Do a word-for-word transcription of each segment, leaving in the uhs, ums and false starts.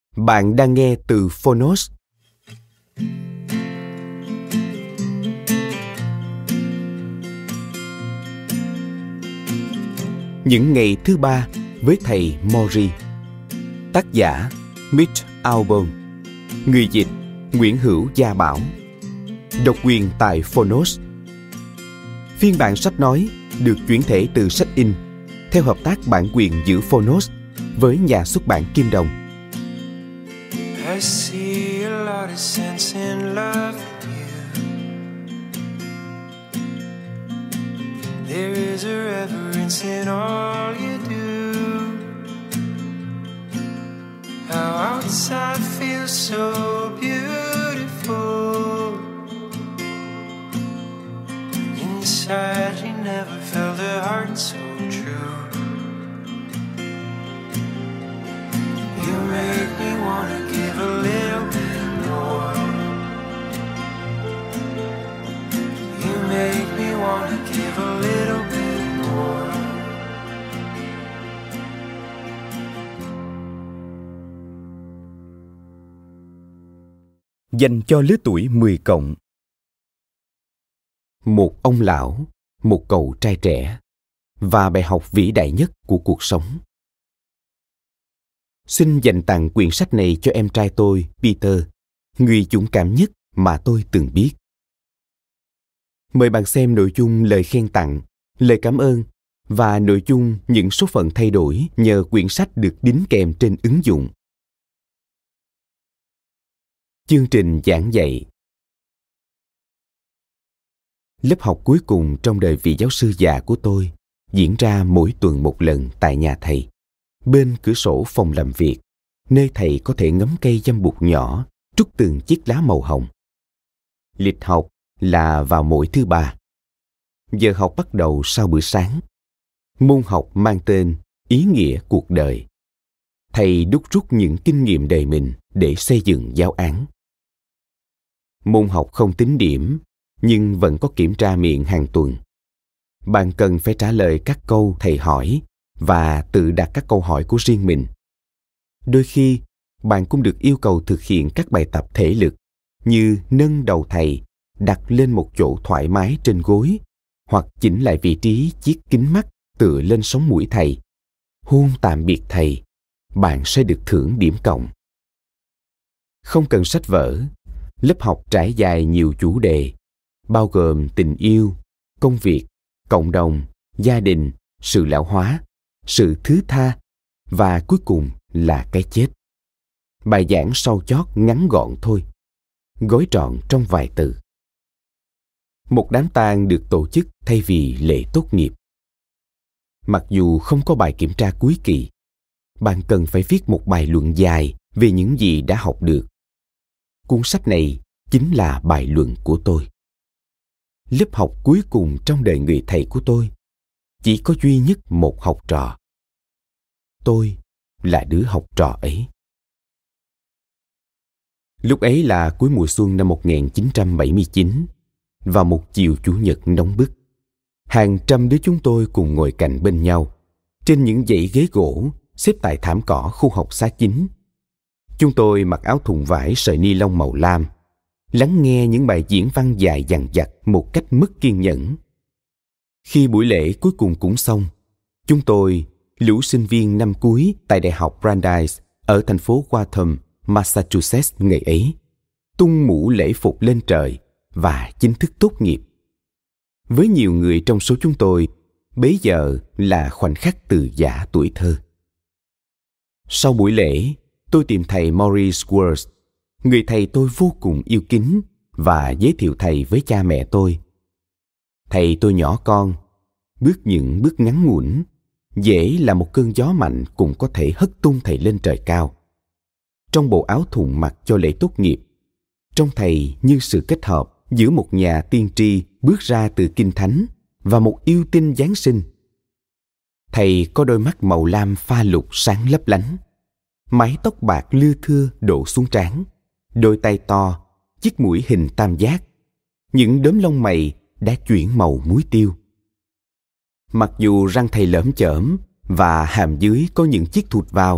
Bạn đang nghe từ Phonos. Những ngày thứ ba với thầy Mori. Tác giả Mitch Albom. Người dịch Nguyễn Hữu Gia Bảo. Độc quyền tại Phonos. Phiên bản sách nói được chuyển thể từ sách in theo hợp tác bản quyền giữa Phonos với nhà xuất bản Kim Đồng. I see a lot of sense in love with you. There is a reverence in all you do. How outside feels so beautiful. Inside you never felt a heart so true. You make me wanna give a little bit more. You make me wanna give a little bit more. Dành cho lứa tuổi mười cộng. Một ông lão, một cậu trai trẻ và bài học vĩ đại nhất của cuộc sống. Xin dành tặng quyển sách này cho em trai tôi, Peter, người dũng cảm nhất mà tôi từng biết. Mời bạn xem nội dung lời khen tặng, lời cảm ơn và nội dung những số phận thay đổi nhờ quyển sách được đính kèm trên ứng dụng. Chương trình giảng dạy. Lớp học cuối cùng trong đời vị giáo sư già của tôi diễn ra mỗi tuần một lần tại nhà thầy, bên cửa sổ phòng làm việc, nơi thầy có thể ngắm cây dâm bụt nhỏ trút từng chiếc lá màu hồng. Lịch học là vào mỗi thứ ba. Giờ học bắt đầu sau bữa sáng. Môn học mang tên Ý nghĩa cuộc đời. Thầy đúc rút những kinh nghiệm đời mình để xây dựng giáo án. Môn học không tính điểm, nhưng vẫn có kiểm tra miệng hàng tuần. Bạn cần phải trả lời các câu thầy hỏi và tự đặt các câu hỏi của riêng mình. Đôi khi, bạn cũng được yêu cầu thực hiện các bài tập thể lực như nâng đầu thầy, đặt lên một chỗ thoải mái trên gối, hoặc chỉnh lại vị trí chiếc kính mắt tựa lên sống mũi thầy. Hôn tạm biệt thầy, bạn sẽ được thưởng điểm cộng. Không cần sách vở, lớp học trải dài nhiều chủ đề, bao gồm tình yêu, công việc, cộng đồng, gia đình, sự lão hóa, sự thứ tha và cuối cùng là cái chết. Bài giảng sau chót ngắn gọn thôi, gói trọn trong vài từ. Một đám tang được tổ chức thay vì lễ tốt nghiệp. Mặc dù không có bài kiểm tra cuối kỳ, bạn cần phải viết một bài luận dài về những gì đã học được. Cuốn sách này chính là bài luận của tôi. Lớp học cuối cùng trong đời người thầy của tôi chỉ có duy nhất một học trò. Tôi là đứa học trò ấy. Lúc ấy là cuối mùa xuân năm một nghìn chín trăm bảy mươi chín, vào một chiều chủ nhật nóng bức. Hàng trăm đứa chúng tôi cùng ngồi cạnh bên nhau trên những dãy ghế gỗ xếp tại thảm cỏ khu học xá chính. Chúng tôi mặc áo thun vải sợi ni lông màu lam, lắng nghe những bài diễn văn dài dằng dặc một cách mất kiên nhẫn. Khi buổi lễ cuối cùng cũng xong, chúng tôi, lũ sinh viên năm cuối tại Đại học Brandeis ở thành phố Waltham, Massachusetts ngày ấy, tung mũ lễ phục lên trời và chính thức tốt nghiệp. Với nhiều người trong số chúng tôi, bấy giờ là khoảnh khắc từ giã tuổi thơ. Sau buổi lễ, tôi tìm thầy Maurice Worth, người thầy tôi vô cùng yêu kính, và giới thiệu thầy với cha mẹ tôi. Thầy tôi nhỏ con, bước những bước ngắn ngủn, dễ là một cơn gió mạnh cũng có thể hất tung thầy lên trời cao. Trong bộ áo thun mặc cho lễ tốt nghiệp, trông thầy như sự kết hợp giữa một nhà tiên tri bước ra từ kinh thánh và một yêu tinh Giáng sinh. Thầy có đôi mắt màu lam pha lục sáng lấp lánh, mái tóc bạc lưa thưa đổ xuống trán, đôi tay to, chiếc mũi hình tam giác, những đốm lông mày đã chuyển màu muối tiêu. Mặc dù răng thầy lởm chởm và hàm dưới có những chiếc thụt vào,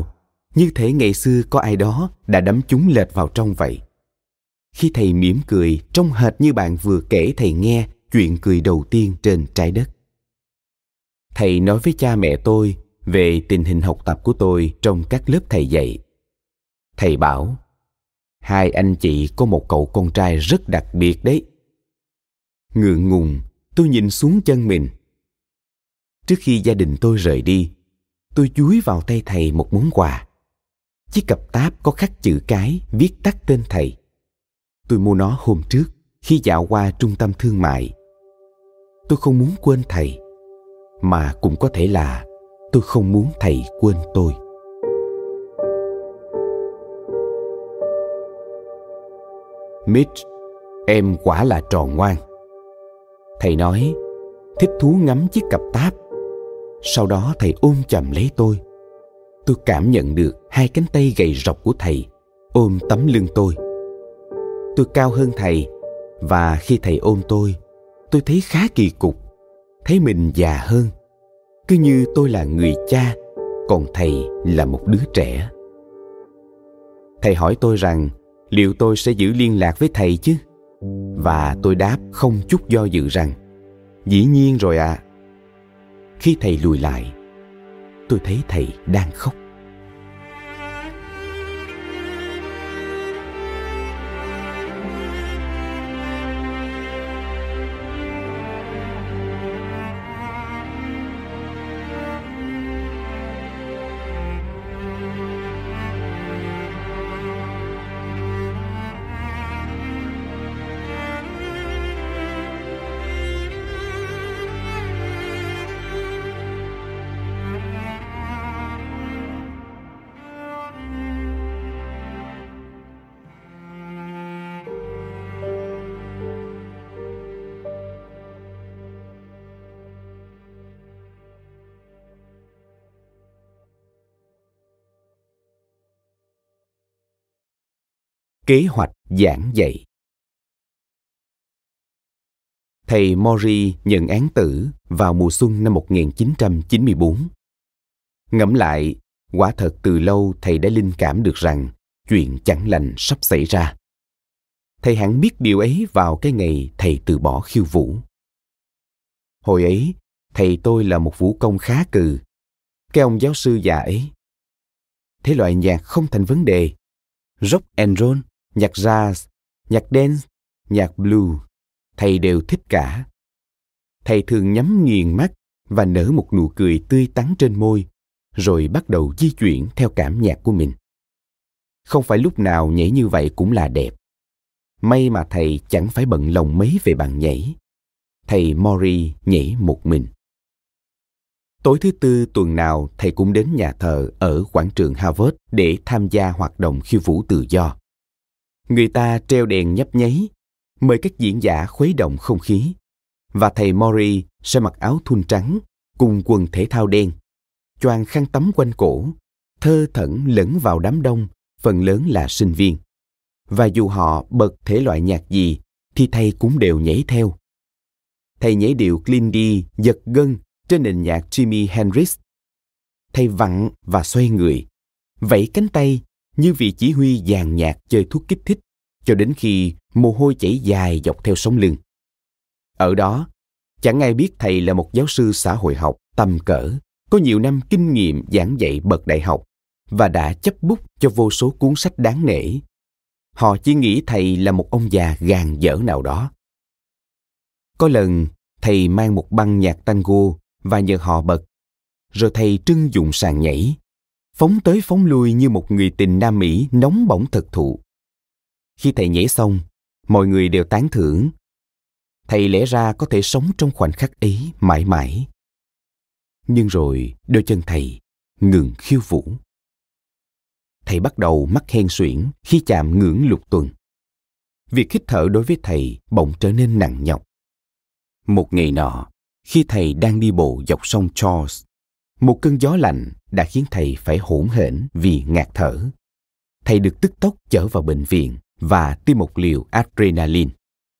như thể ngày xưa có ai đó đã đắm chúng lệch vào trong vậy. Khi thầy mỉm cười trông hệt như bạn vừa kể thầy nghe chuyện cười đầu tiên trên trái đất. Thầy nói với cha mẹ tôi về tình hình học tập của tôi trong các lớp thầy dạy. Thầy bảo, hai anh chị có một cậu con trai rất đặc biệt đấy. Ngượng ngùng, tôi nhìn xuống chân mình. Trước khi gia đình tôi rời đi, tôi dúi vào tay thầy một món quà. Chiếc cặp táp có khắc chữ cái viết tắt tên thầy. Tôi mua nó hôm trước khi dạo qua trung tâm thương mại. Tôi không muốn quên thầy, mà cũng có thể là tôi không muốn thầy quên tôi. Mitch, em quả là trò ngoan. Thầy nói, thích thú ngắm chiếc cặp táp. Sau đó thầy ôm chầm lấy tôi. Tôi cảm nhận được hai cánh tay gầy rộc của thầy ôm tấm lưng tôi. Tôi cao hơn thầy, và khi thầy ôm tôi, tôi thấy khá kỳ cục, thấy mình già hơn, cứ như tôi là người cha, còn thầy là một đứa trẻ. Thầy hỏi tôi rằng liệu tôi sẽ giữ liên lạc với thầy chứ? Và tôi đáp không chút do dự rằng dĩ nhiên rồi ạ. À. Khi thầy lùi lại, tôi thấy thầy đang khóc. Kế hoạch giảng dạy. Thầy Mori nhận án tử vào mùa xuân năm một nghìn chín trăm chín mươi tư. Ngẫm lại, quả thật từ lâu thầy đã linh cảm được rằng chuyện chẳng lành sắp xảy ra. Thầy hẳn biết điều ấy vào cái ngày thầy từ bỏ khiêu vũ. Hồi ấy, thầy tôi là một vũ công khá cừ. Cái ông giáo sư già ấy. Thế loại nhạc không thành vấn đề. Rock and roll, nhạc jazz, nhạc dance, nhạc blues, thầy đều thích cả. Thầy thường nhắm nghiền mắt và nở một nụ cười tươi tắn trên môi, rồi bắt đầu di chuyển theo cảm nhạc của mình. Không phải lúc nào nhảy như vậy cũng là đẹp. May mà thầy chẳng phải bận lòng mấy về bàn nhảy. Thầy Mori nhảy một mình. Tối thứ tư tuần nào thầy cũng đến nhà thờ ở quảng trường Harvard để tham gia hoạt động khiêu vũ tự do. Người ta treo đèn nhấp nháy, mời các diễn giả khuấy động không khí, và thầy Mori sẽ mặc áo thun trắng cùng quần thể thao đen, choàng khăn tắm quanh cổ, thơ thẩn lẫn vào đám đông, phần lớn là sinh viên. Và dù họ bật thể loại nhạc gì, thì thầy cũng đều nhảy theo. Thầy nhảy điệu clean đi, giật gân trên nền nhạc Jimi Hendrix. Thầy vặn và xoay người, vẫy cánh tay như vị chỉ huy dàn nhạc chơi thuốc kích thích, cho đến khi mồ hôi chảy dài dọc theo sống lưng. Ở đó, chẳng ai biết thầy là một giáo sư xã hội học tầm cỡ, có nhiều năm kinh nghiệm giảng dạy bậc đại học và đã chấp bút cho vô số cuốn sách đáng nể. Họ chỉ nghĩ thầy là một ông già gàn dở nào đó. Có lần, thầy mang một băng nhạc tango và nhờ họ bật, rồi thầy trưng dụng sàn nhảy, phóng tới phóng lui như một người tình Nam Mỹ nóng bỏng thực thụ. Khi thầy nhảy xong, mọi người đều tán thưởng. Thầy lẽ ra có thể sống trong khoảnh khắc ấy mãi mãi. Nhưng rồi đôi chân thầy ngừng khiêu vũ. Thầy bắt đầu mắc hen suyễn khi chạm ngưỡng lục tuần. Việc hít thở đối với thầy bỗng trở nên nặng nhọc. Một ngày nọ, khi thầy đang đi bộ dọc sông Charles, một cơn gió lạnh đã khiến thầy phải hỗn hển vì ngạt thở. Thầy được tức tốc chở vào bệnh viện và tiêm một liều adrenaline.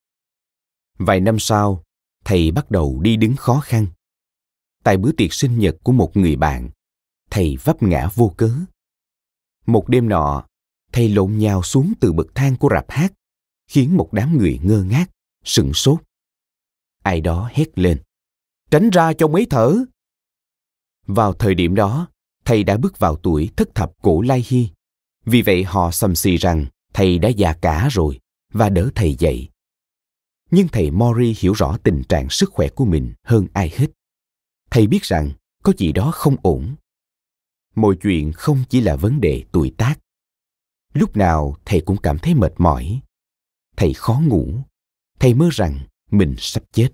Vài năm sau, thầy bắt đầu đi đứng khó khăn. Tại bữa tiệc sinh nhật của một người bạn, thầy vấp ngã vô cớ. Một đêm nọ, thầy lộn nhào xuống từ bậc thang của rạp hát, khiến một đám người ngơ ngác, sửng sốt. Ai đó hét lên, tránh ra cho mấy thở. Vào thời điểm đó, thầy đã bước vào tuổi thất thập cổ lai hy. Vì vậy họ xầm xì rằng thầy đã già cả rồi và đỡ thầy dậy. Nhưng thầy Mori hiểu rõ tình trạng sức khỏe của mình hơn ai hết. Thầy biết rằng có gì đó không ổn. Mọi chuyện không chỉ là vấn đề tuổi tác. Lúc nào thầy cũng cảm thấy mệt mỏi. Thầy khó ngủ. Thầy mơ rằng mình sắp chết.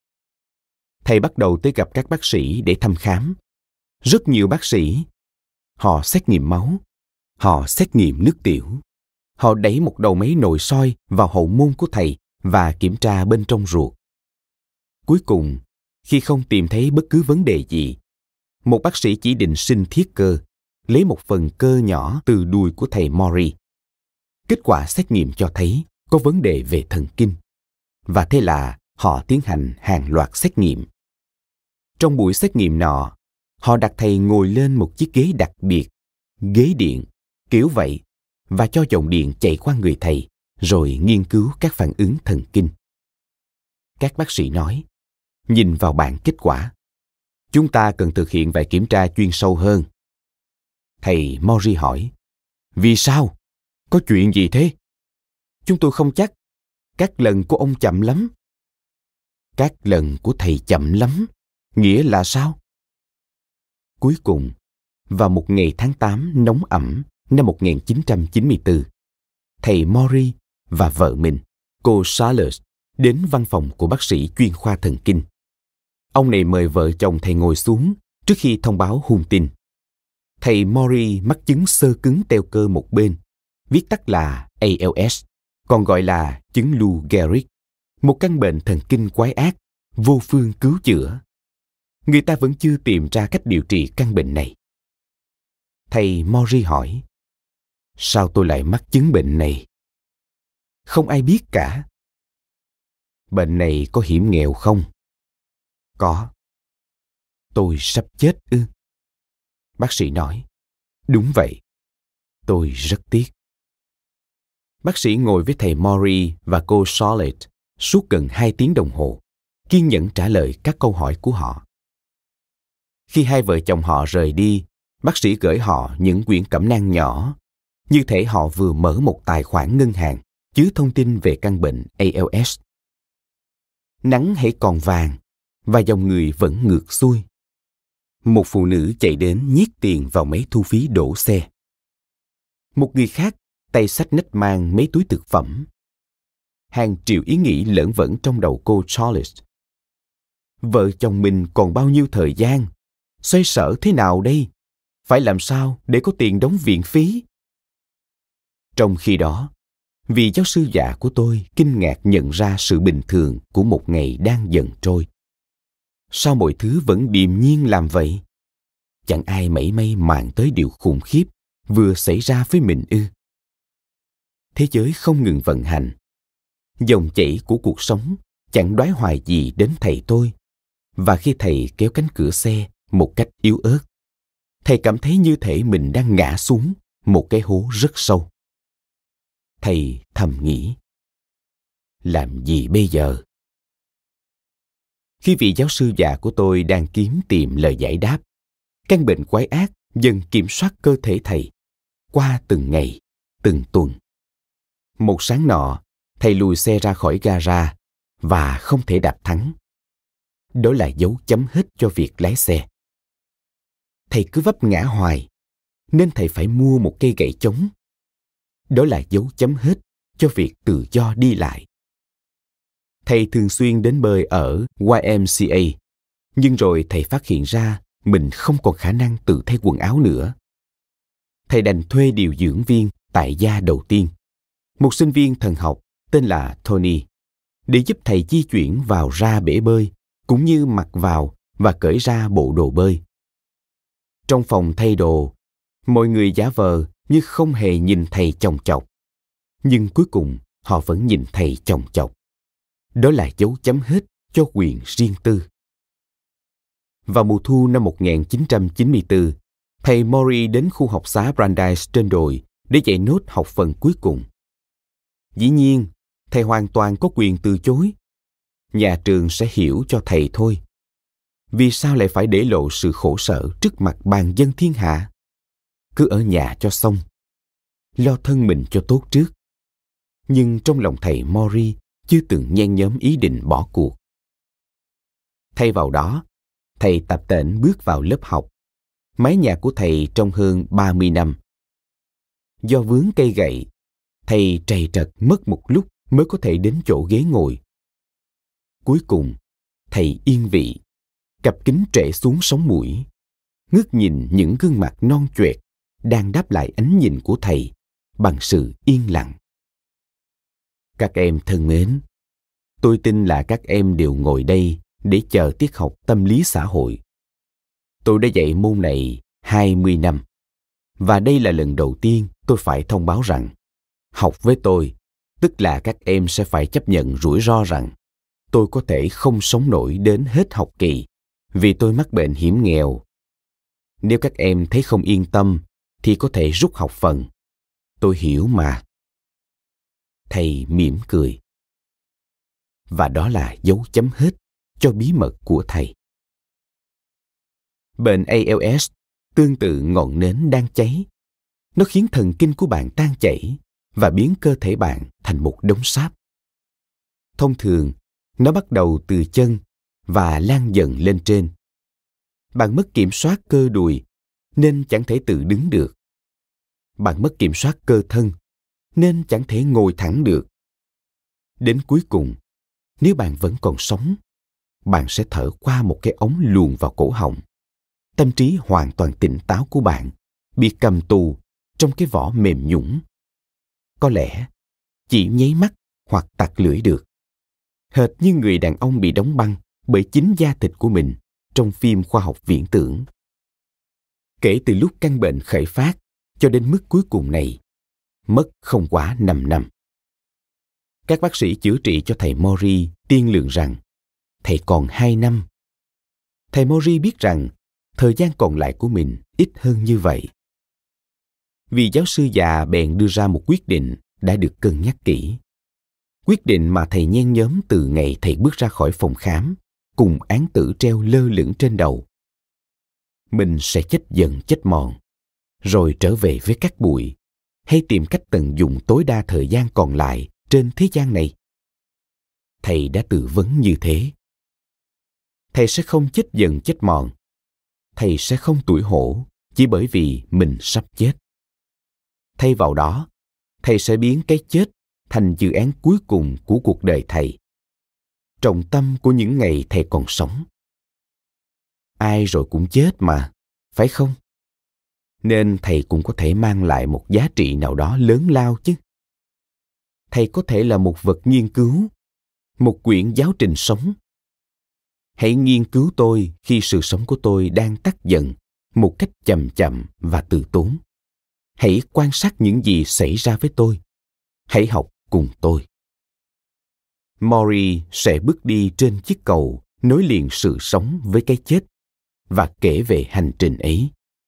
Thầy bắt đầu tới gặp các bác sĩ để thăm khám. Rất nhiều bác sĩ. Họ xét nghiệm máu. Họ xét nghiệm nước tiểu. Họ đẩy một đầu máy nội soi vào hậu môn của thầy và kiểm tra bên trong ruột. Cuối cùng, khi không tìm thấy bất cứ vấn đề gì, một bác sĩ chỉ định sinh thiết cơ, lấy một phần cơ nhỏ từ đùi của thầy Mori. Kết quả xét nghiệm cho thấy có vấn đề về thần kinh. Và thế là họ tiến hành hàng loạt xét nghiệm. Trong buổi xét nghiệm nọ, họ đặt thầy ngồi lên một chiếc ghế đặc biệt, ghế điện, kiểu vậy, và cho dòng điện chạy qua người thầy, rồi nghiên cứu các phản ứng thần kinh. Các bác sĩ nói, nhìn vào bảng kết quả, chúng ta cần thực hiện vài kiểm tra chuyên sâu hơn. Thầy Mori hỏi, vì sao? Có chuyện gì thế? Chúng tôi không chắc. Các lần của ông chậm lắm. Các lần của thầy chậm lắm? Nghĩa là sao? Cuối cùng, vào một ngày tháng tám nóng ẩm năm một nghìn chín trăm chín mươi tư, thầy Mori và vợ mình, cô Charlotte, đến văn phòng của bác sĩ chuyên khoa thần kinh. Ông này mời vợ chồng thầy ngồi xuống trước khi thông báo hung tin. Thầy Mori mắc chứng xơ cứng teo cơ một bên, viết tắt là A L S, còn gọi là chứng Lou Gehrig, một căn bệnh thần kinh quái ác, vô phương cứu chữa. Người ta vẫn chưa tìm ra cách điều trị căn bệnh này. Thầy Mori hỏi, sao tôi lại mắc chứng bệnh này? Không ai biết cả. Bệnh này có hiểm nghèo không? Có. Tôi sắp chết ư? Bác sĩ nói, đúng vậy. Tôi rất tiếc. Bác sĩ ngồi với thầy Mori và cô Charlotte suốt gần hai tiếng đồng hồ, kiên nhẫn trả lời các câu hỏi của họ. Khi hai vợ chồng họ rời đi, bác sĩ gửi họ những quyển cẩm nang nhỏ, như thể họ vừa mở một tài khoản ngân hàng chứa thông tin về căn bệnh A L S. Nắng hãy còn vàng và dòng người vẫn ngược xuôi. Một phụ nữ chạy đến nhét tiền vào máy thu phí đổ xe. Một người khác tay xách nách mang mấy túi thực phẩm. Hàng triệu ý nghĩ lởn vởn trong đầu cô Charlotte. Vợ chồng mình còn bao nhiêu thời gian? Xoay sở thế nào đây? Phải làm sao để có tiền đóng viện phí? Trong khi đó, vị giáo sư già của tôi kinh ngạc nhận ra sự bình thường của một ngày đang dần trôi. Sao mọi thứ vẫn điềm nhiên làm vậy? Chẳng ai mảy may màng tới điều khủng khiếp vừa xảy ra với mình ư? Thế giới không ngừng vận hành. Dòng chảy của cuộc sống chẳng đoái hoài gì đến thầy tôi. Và khi thầy kéo cánh cửa xe một cách yếu ớt, thầy cảm thấy như thể mình đang ngã xuống một cái hố rất sâu. Thầy thầm nghĩ, làm gì bây giờ? Khi vị giáo sư già của tôi đang kiếm tìm lời giải đáp, căn bệnh quái ác dần kiểm soát cơ thể thầy qua từng ngày, từng tuần. Một sáng nọ, thầy lùi xe ra khỏi gara và không thể đạp thắng. Đó là dấu chấm hết cho việc lái xe. Thầy cứ vấp ngã hoài, nên thầy phải mua một cây gậy chống. Đó là dấu chấm hết cho việc tự do đi lại. Thầy thường xuyên đến bơi ở Y M C A, nhưng rồi thầy phát hiện ra mình không còn khả năng tự thay quần áo nữa. Thầy đành thuê điều dưỡng viên tại gia đầu tiên, một sinh viên thần học tên là Tony, để giúp thầy di chuyển vào ra bể bơi, cũng như mặc vào và cởi ra bộ đồ bơi. Trong phòng thay đồ, mọi người giả vờ như không hề nhìn thầy chòng chọc, nhưng cuối cùng họ vẫn nhìn thầy chòng chọc. Đó là dấu chấm hết cho quyền riêng tư. Vào mùa thu năm một nghìn chín trăm chín mươi tư, thầy Mori đến khu học xá Brandeis trên đồi để dạy nốt học phần cuối cùng. Dĩ nhiên, thầy hoàn toàn có quyền từ chối. Nhà trường sẽ hiểu cho thầy thôi. Vì sao lại phải để lộ sự khổ sở trước mặt bàn dân thiên hạ? Cứ ở nhà cho xong, lo thân mình cho tốt trước. Nhưng trong lòng thầy Mori chưa từng nhen nhóm ý định bỏ cuộc. Thay vào đó, thầy tập tễnh bước vào lớp học. Mái nhà của thầy trong hơn ba mươi năm. Do vướng cây gậy, thầy trầy trật mất một lúc mới có thể đến chỗ ghế ngồi. Cuối cùng, thầy yên vị, cặp kính trễ xuống sống mũi, ngước nhìn những gương mặt non choẹt đang đáp lại ánh nhìn của thầy bằng sự yên lặng. Các em thân mến, tôi tin là các em đều ngồi đây để chờ tiết học tâm lý xã hội. Tôi đã dạy môn này hai mươi năm, và đây là lần đầu tiên tôi phải thông báo rằng học với tôi, tức là các em sẽ phải chấp nhận rủi ro rằng tôi có thể không sống nổi đến hết học kỳ vì tôi mắc bệnh hiểm nghèo. Nếu các em thấy không yên tâm thì có thể rút học phần. Tôi hiểu mà. Thầy mỉm cười. Và đó là dấu chấm hết cho bí mật của thầy. Bệnh a lờ ét tương tự ngọn nến đang cháy. Nó khiến thần kinh của bạn tan chảy và biến cơ thể bạn thành một đống sáp. Thông thường, nó bắt đầu từ chân và lan dần lên trên. Bạn mất kiểm soát cơ đùi nên chẳng thể tự đứng được. Bạn mất kiểm soát cơ thân nên chẳng thể ngồi thẳng được. Đến cuối cùng, nếu bạn vẫn còn sống, bạn sẽ thở qua một cái ống luồn vào cổ họng. Tâm trí hoàn toàn tỉnh táo của bạn bị cầm tù trong cái vỏ mềm nhũn. Có lẽ chỉ nháy mắt hoặc tặc lưỡi được. Hệt như người đàn ông bị đóng băng bởi chính da thịt của mình trong phim khoa học viễn tưởng. Kể từ lúc căn bệnh khởi phát cho đến mức cuối cùng này, mất không quá năm năm. Các bác sĩ chữa trị cho thầy Mori tiên lượng rằng thầy còn hai năm. Thầy Mori biết rằng thời gian còn lại của mình ít hơn như vậy. Vì giáo sư già bèn đưa ra một quyết định đã được cân nhắc kỹ. Quyết định mà thầy nhen nhóm từ ngày thầy bước ra khỏi phòng khám, cùng án tử treo lơ lửng trên đầu. Mình sẽ chết dần chết mòn, rồi trở về với cát bụi, hay tìm cách tận dụng tối đa thời gian còn lại trên thế gian này. Thầy đã tự vấn như thế. Thầy sẽ không chết dần chết mòn. Thầy sẽ không tủi hổ chỉ bởi vì mình sắp chết. Thay vào đó, thầy sẽ biến cái chết thành dự án cuối cùng của cuộc đời thầy, trọng tâm của những ngày thầy còn sống. Ai rồi cũng chết mà, phải không? Nên thầy cũng có thể mang lại một giá trị nào đó lớn lao chứ. Thầy có thể là một vật nghiên cứu, một quyển giáo trình sống. Hãy nghiên cứu tôi khi sự sống của tôi đang tắt dần một cách chậm chậm và từ tốn. Hãy quan sát những gì xảy ra với tôi. Hãy học cùng tôi. Mori sẽ bước đi trên chiếc cầu nối liền sự sống với cái chết và kể về hành trình ấy.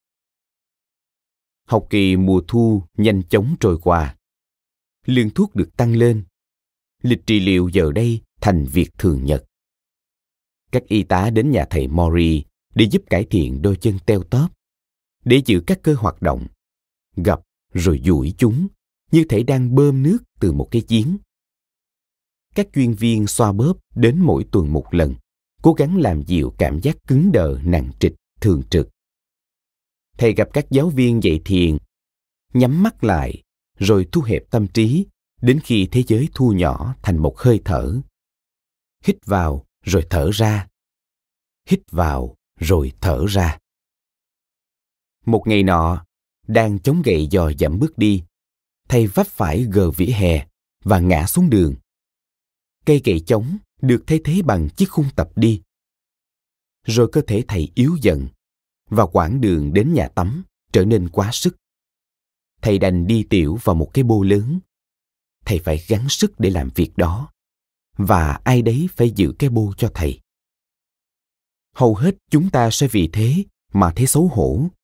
Học kỳ mùa thu nhanh chóng trôi qua. Lượng thuốc được tăng lên. Lịch trị liệu giờ đây thành việc thường nhật. Các y tá đến nhà thầy Mori để giúp cải thiện đôi chân teo tóp, để giữ các cơ hoạt động, gập rồi duỗi chúng như thể đang bơm nước từ một cái giếng. Các chuyên viên xoa bóp đến mỗi tuần một lần, cố gắng làm dịu cảm giác cứng đờ nặng trịch thường trực. Thầy gặp các giáo viên dạy thiền, nhắm mắt lại rồi thu hẹp tâm trí đến khi thế giới thu nhỏ thành một hơi thở. Hít vào rồi thở ra. Hít vào rồi thở ra. Một ngày nọ, đang chống gậy dò dẫm bước đi, thầy vấp phải gờ vỉa hè và ngã xuống đường. Cây gậy chống được thay thế bằng chiếc khung tập đi. Rồi cơ thể thầy yếu dần và quãng đường đến nhà tắm trở nên quá sức. Thầy đành đi tiểu vào một cái bô lớn. Thầy phải gắng sức để làm việc đó, và ai đấy phải giữ cái bô cho thầy. Hầu hết chúng ta sẽ vì thế mà thấy xấu hổ,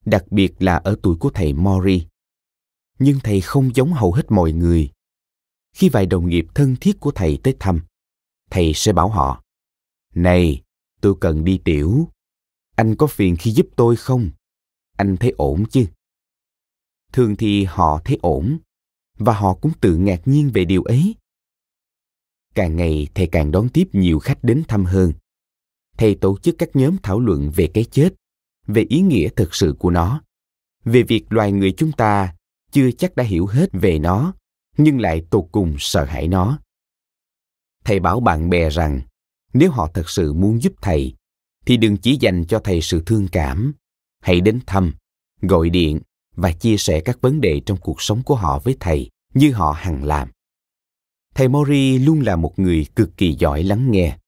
đặc biệt là ở tuổi của thầy Maury. Nhưng thầy không giống hầu hết mọi người. Khi vài đồng nghiệp thân thiết của thầy tới thăm, thầy sẽ bảo họ: "Này, tôi cần đi tiểu. Anh có phiền khi giúp tôi không? Anh thấy ổn chứ?" Thường thì họ thấy ổn, và họ cũng tự ngạc nhiên về điều ấy. Càng ngày thầy càng đón tiếp nhiều khách đến thăm hơn. Thầy tổ chức các nhóm thảo luận về cái chết, về ý nghĩa thực sự của nó, về việc loài người chúng ta chưa chắc đã hiểu hết về nó, nhưng lại tột cùng sợ hãi nó. Thầy bảo bạn bè rằng nếu họ thật sự muốn giúp thầy, thì đừng chỉ dành cho thầy sự thương cảm. Hãy đến thăm, gọi điện và chia sẻ các vấn đề trong cuộc sống của họ với thầy như họ hằng làm. Thầy Maury luôn là một người cực kỳ giỏi lắng nghe.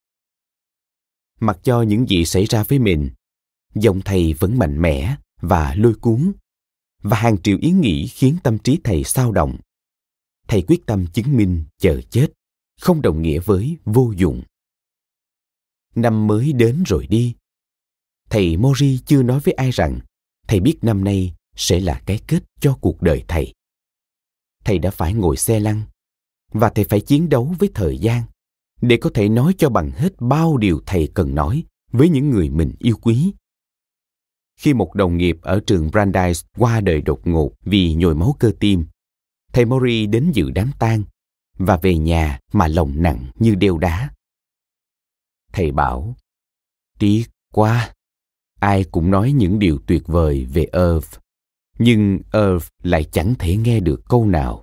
Mặc cho những gì xảy ra với mình, giọng thầy vẫn mạnh mẽ và lôi cuốn, và hàng triệu ý nghĩ khiến tâm trí thầy xao động. Thầy quyết tâm chứng minh chờ chết không đồng nghĩa với vô dụng. Năm mới đến rồi đi. Thầy Maury chưa nói với ai rằng thầy biết năm nay sẽ là cái kết cho cuộc đời thầy. Thầy đã phải ngồi xe lăn, và thầy phải chiến đấu với thời gian để có thể nói cho bằng hết bao điều thầy cần nói với những người mình yêu quý. Khi một đồng nghiệp ở trường Brandeis qua đời đột ngột vì nhồi máu cơ tim, thầy Maury đến dự đám tang và về nhà mà lòng nặng như đeo đá. Thầy bảo: "Tiếc quá, ai cũng nói những điều tuyệt vời về Irv, nhưng Irv lại chẳng thể nghe được câu nào."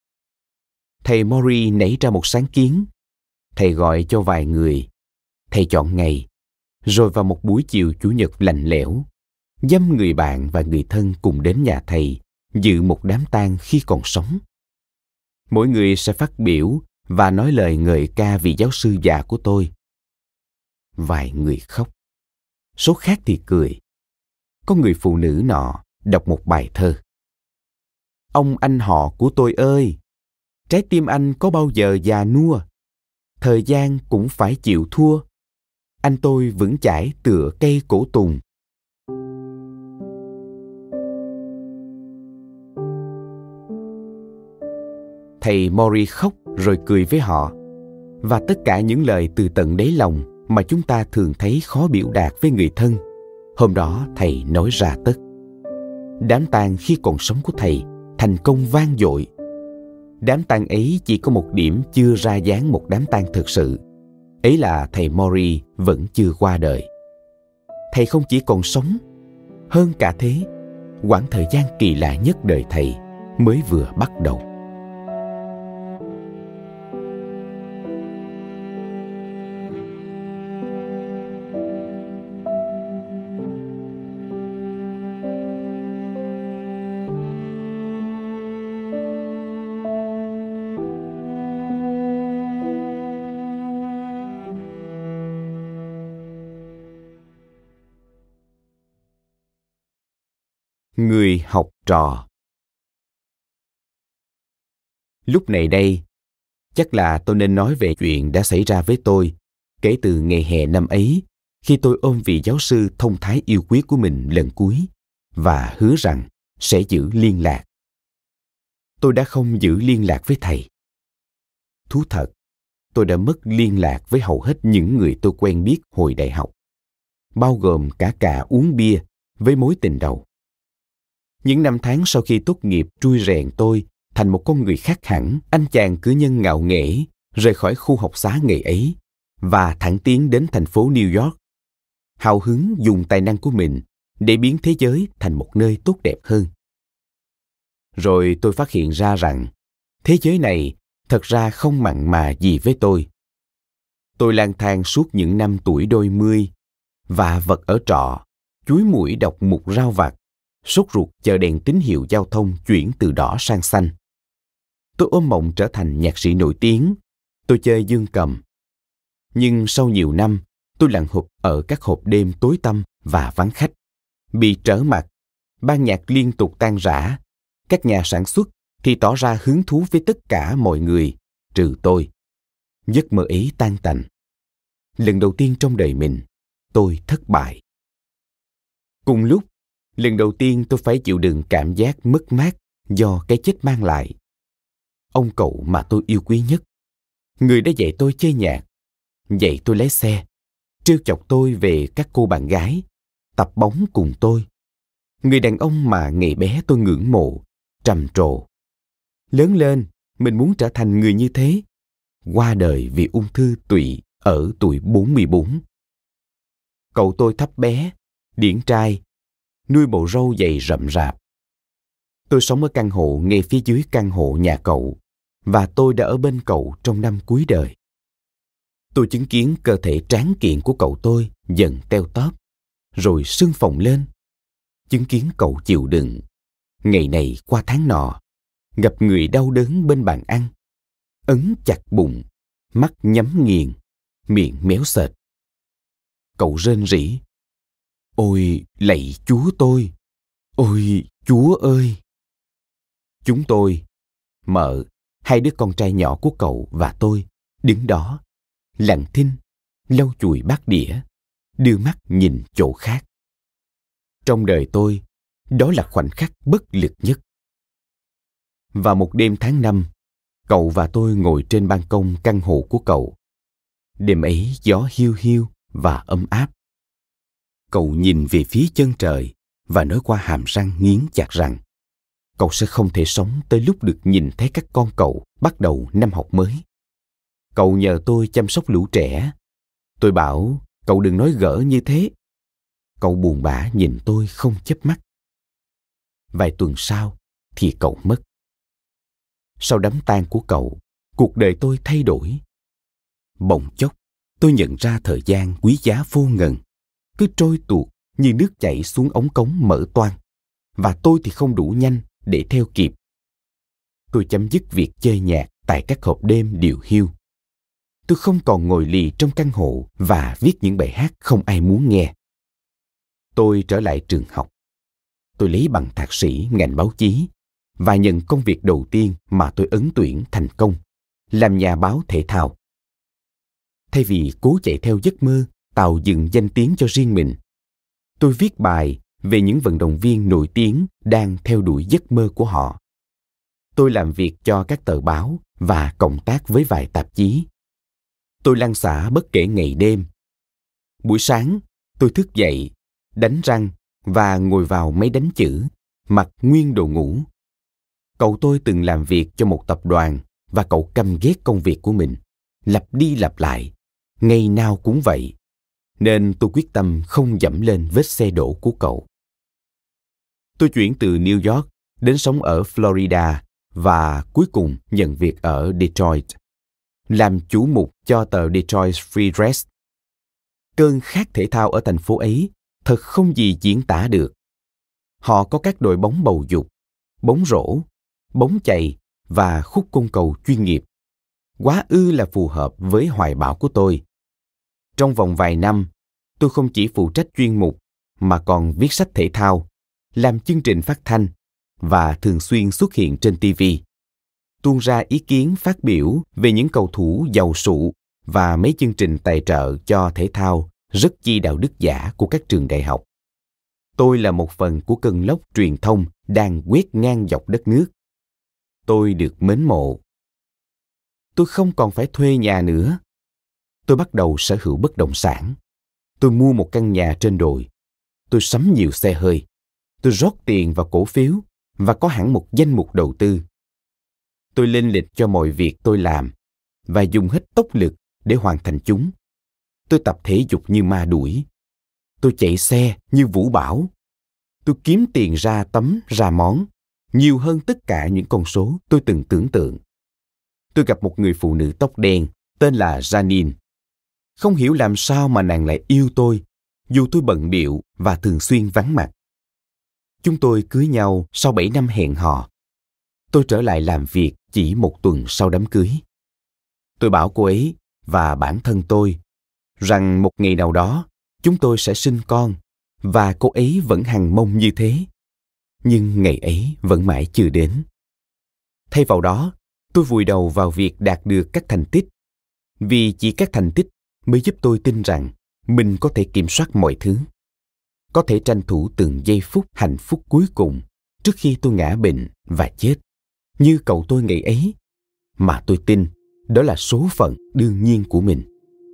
Thầy Maury nảy ra một sáng kiến. Thầy gọi cho vài người. Thầy chọn ngày, rồi vào một buổi chiều chủ nhật lạnh lẽo, dăm người bạn và người thân cùng đến nhà thầy dự một đám tang khi còn sống. Mỗi người sẽ phát biểu và nói lời ngợi ca vị giáo sư già của tôi. Vài người khóc, số khác thì cười. Có người phụ nữ nọ đọc một bài thơ: "Ông anh họ của tôi ơi, trái tim anh có bao giờ già nua, thời gian cũng phải chịu thua. Anh tôi vững chãi tựa cây cổ tùng." Thầy Maury khóc rồi cười với họ, và tất cả những lời từ tận đáy lòng mà chúng ta thường thấy khó biểu đạt với người thân, hôm đó thầy nói ra tất. Đám tang khi còn sống của thầy thành công vang dội. Đám tang ấy chỉ có một điểm chưa ra dáng một đám tang thực sự. Ấy là thầy Maury vẫn chưa qua đời. Thầy không chỉ còn sống, hơn cả thế, quãng thời gian kỳ lạ nhất đời thầy mới vừa bắt đầu. Người học trò. Lúc này đây, chắc là tôi nên nói về chuyện đã xảy ra với tôi kể từ ngày hè năm ấy, khi tôi ôm vị giáo sư thông thái yêu quý của mình lần cuối và hứa rằng sẽ giữ liên lạc. Tôi đã không giữ liên lạc với thầy. Thú thật, tôi đã mất liên lạc với hầu hết những người tôi quen biết hồi đại học, bao gồm cả cả uống bia với mối tình đầu. Những năm tháng sau khi tốt nghiệp trui rèn tôi thành một con người khác hẳn. Anh chàng cử nhân ngạo nghễ rời khỏi khu học xá ngày ấy và thẳng tiến đến thành phố New York, hào hứng dùng tài năng của mình để biến thế giới thành một nơi tốt đẹp hơn. Rồi tôi phát hiện ra rằng thế giới này thật ra không mặn mà gì với tôi. Tôi lang thang suốt những năm tuổi đôi mươi, và vật ở trọ, chúi muỗi đọc mục rao vặt, sốt ruột chờ đèn tín hiệu giao thông chuyển từ đỏ sang xanh. Tôi ôm mộng trở thành nhạc sĩ nổi tiếng. Tôi chơi dương cầm. Nhưng sau nhiều năm, tôi lặn hụp ở các hộp đêm tối tăm và vắng khách, bị trở mặt, ban nhạc liên tục tan rã. Các nhà sản xuất thì tỏ ra hứng thú với tất cả mọi người, trừ tôi. Giấc mơ ấy tan tành. Lần đầu tiên trong đời mình, tôi thất bại. Cùng lúc, Lần đầu tiên tôi phải chịu đựng cảm giác mất mát do cái chết mang lại. Ông cậu mà tôi yêu quý nhất, người đã dạy tôi chơi nhạc, dạy tôi lái xe, trêu chọc tôi về các cô bạn gái, tập bóng cùng tôi. Người đàn ông mà ngày bé tôi ngưỡng mộ, trầm trồ. Lớn lên, mình muốn trở thành người như thế. Qua đời vì ung thư tụy ở tuổi bốn mươi bốn. Cậu tôi thấp bé, điển trai, nuôi bộ râu dày rậm rạp. Tôi sống ở căn hộ ngay phía dưới căn hộ nhà cậu, và tôi đã ở bên cậu trong năm cuối đời. Tôi chứng kiến cơ thể tráng kiện của cậu tôi dần teo tóp, rồi sưng phồng lên. Chứng kiến cậu chịu đựng, ngày này qua tháng nọ, gặp người đau đớn bên bàn ăn, ấn chặt bụng, mắt nhắm nghiền, miệng méo sệt. Cậu rên rỉ: "Ôi, lạy Chúa tôi! Ôi, Chúa ơi!" Chúng tôi, mợ, hai đứa con trai nhỏ của cậu và tôi, đứng đó, lặng thinh, lau chùi bát đĩa, đưa mắt nhìn chỗ khác. Trong đời tôi, đó là khoảnh khắc bất lực nhất. Vào một đêm tháng năm, cậu và tôi ngồi trên ban công căn hộ của cậu. Đêm ấy gió hiu hiu và ấm áp. Cậu nhìn về phía chân trời và nói qua hàm răng nghiến chặt rằng cậu sẽ không thể sống tới lúc được nhìn thấy các con cậu bắt đầu năm học mới. Cậu nhờ tôi chăm sóc lũ trẻ. Tôi bảo cậu đừng nói gỡ như thế. Cậu buồn bã nhìn tôi không chớp mắt. Vài tuần sau thì cậu mất. Sau đám tang của cậu, cuộc đời tôi thay đổi. Bỗng chốc, tôi nhận ra thời gian quý giá vô ngần, cứ trôi tuột như nước chảy xuống ống cống mở toang, và tôi thì không đủ nhanh để theo kịp. Tôi chấm dứt việc chơi nhạc tại các hộp đêm điều hiu. Tôi không còn ngồi lì trong căn hộ và viết những bài hát không ai muốn nghe. Tôi trở lại trường học. Tôi lấy bằng thạc sĩ ngành báo chí và nhận công việc đầu tiên mà tôi ứng tuyển thành công, làm nhà báo thể thao. Thay vì cố chạy theo giấc mơ tạo dựng danh tiếng cho riêng mình, tôi viết bài về những vận động viên nổi tiếng đang theo đuổi giấc mơ của họ. Tôi làm việc cho các tờ báo và cộng tác với vài tạp chí. Tôi lăn xả bất kể ngày đêm. Buổi sáng, tôi thức dậy, đánh răng và ngồi vào máy đánh chữ, mặc nguyên đồ ngủ. Cậu tôi từng làm việc cho một tập đoàn và cậu căm ghét công việc của mình, lặp đi lặp lại, ngày nào cũng vậy. Nên tôi quyết tâm không dẫm lên vết xe đổ của cậu. Tôi chuyển từ New York đến sống ở Florida và cuối cùng nhận việc ở Detroit, làm chủ mục cho tờ Detroit Free Press. Cơn khát thể thao ở thành phố ấy thật không gì diễn tả được. Họ có các đội bóng bầu dục, bóng rổ, bóng chày và khúc côn cầu chuyên nghiệp. Quá ư là phù hợp với hoài bão của tôi. Trong vòng vài năm, tôi không chỉ phụ trách chuyên mục mà còn viết sách thể thao, làm chương trình phát thanh và thường xuyên xuất hiện trên ti vi, tuôn ra ý kiến phát biểu về những cầu thủ giàu sụ và mấy chương trình tài trợ cho thể thao rất chi đạo đức giả của các trường đại học. Tôi là một phần của cơn lốc truyền thông đang quét ngang dọc đất nước. Tôi được mến mộ. Tôi không còn phải thuê nhà nữa. Tôi bắt đầu sở hữu bất động sản. Tôi mua một căn nhà trên đồi. Tôi sắm nhiều xe hơi. Tôi rót tiền vào cổ phiếu và có hẳn một danh mục đầu tư. Tôi lên lịch cho mọi việc tôi làm và dùng hết tốc lực để hoàn thành chúng. Tôi tập thể dục như ma đuổi. Tôi chạy xe như vũ bão. Tôi kiếm tiền ra tấm ra món, nhiều hơn tất cả những con số tôi từng tưởng tượng. Tôi gặp một người phụ nữ tóc đen tên là Janine. Không hiểu làm sao mà nàng lại yêu tôi, dù tôi bận bịu và thường xuyên vắng mặt. Chúng tôi cưới nhau sau bảy năm hẹn hò. Tôi trở lại làm việc chỉ một tuần sau đám cưới. Tôi bảo cô ấy và bản thân tôi rằng một ngày nào đó chúng tôi sẽ sinh con, và cô ấy vẫn hằng mong như thế. Nhưng ngày ấy vẫn mãi chưa đến. Thay vào đó, tôi vùi đầu vào việc đạt được các thành tích, vì chỉ các thành tích mới giúp tôi tin rằng mình có thể kiểm soát mọi thứ. có thể tranh thủ từng giây phút hạnh phúc cuối cùng trước khi tôi ngã bệnh và chết, như cậu tôi ngày ấy, mà tôi tin đó là số phận đương nhiên của mình.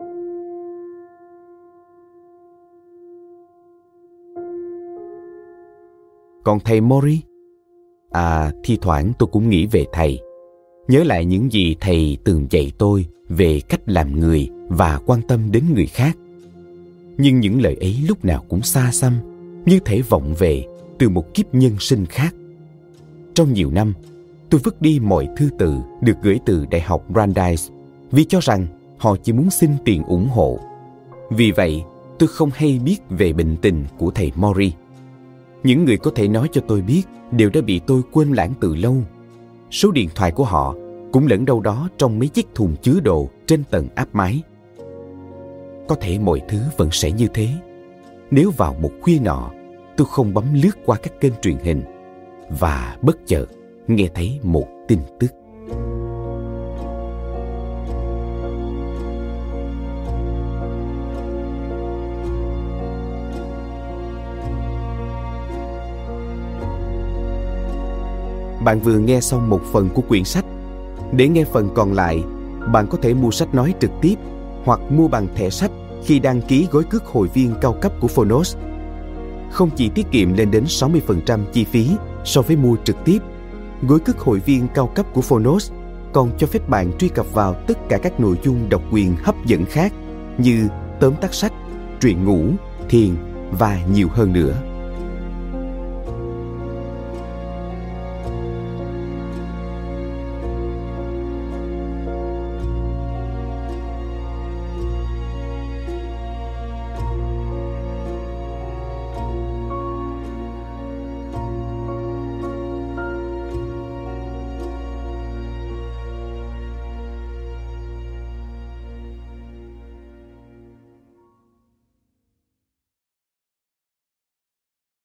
Còn thầy Mori? À, thi thoảng tôi cũng nghĩ về thầy, nhớ lại những gì thầy từng dạy tôi về cách làm người và quan tâm đến người khác. Nhưng những lời ấy lúc nào cũng xa xăm, như thể vọng về từ một kiếp nhân sinh khác. Trong nhiều năm, tôi vứt đi mọi thư từ được gửi từ Đại học Brandeis vì cho rằng họ chỉ muốn xin tiền ủng hộ. Vì vậy, tôi không hay biết về bệnh tình của thầy Mori. Những người có thể nói cho tôi biết đều đã bị tôi quên lãng từ lâu. Số điện thoại của họ cũng lẫn đâu đó trong mấy chiếc thùng chứa đồ trên tầng áp mái. Có thể mọi thứ vẫn sẽ như thế nếu vào một khuya nọ tôi không bấm lướt qua các kênh truyền hình và bất chợt nghe thấy một tin tức. Bạn vừa nghe xong một phần của quyển sách. Để nghe phần còn lại, bạn có thể mua sách nói trực tiếp hoặc mua bằng thẻ sách khi đăng ký gói cước hội viên cao cấp của Phonos. Không chỉ tiết kiệm lên đến sáu mươi phần trăm chi phí so với mua trực tiếp, gói cước hội viên cao cấp của Phonos còn cho phép bạn truy cập vào tất cả các nội dung độc quyền hấp dẫn khác như tóm tắt sách, truyện ngủ, thiền và nhiều hơn nữa.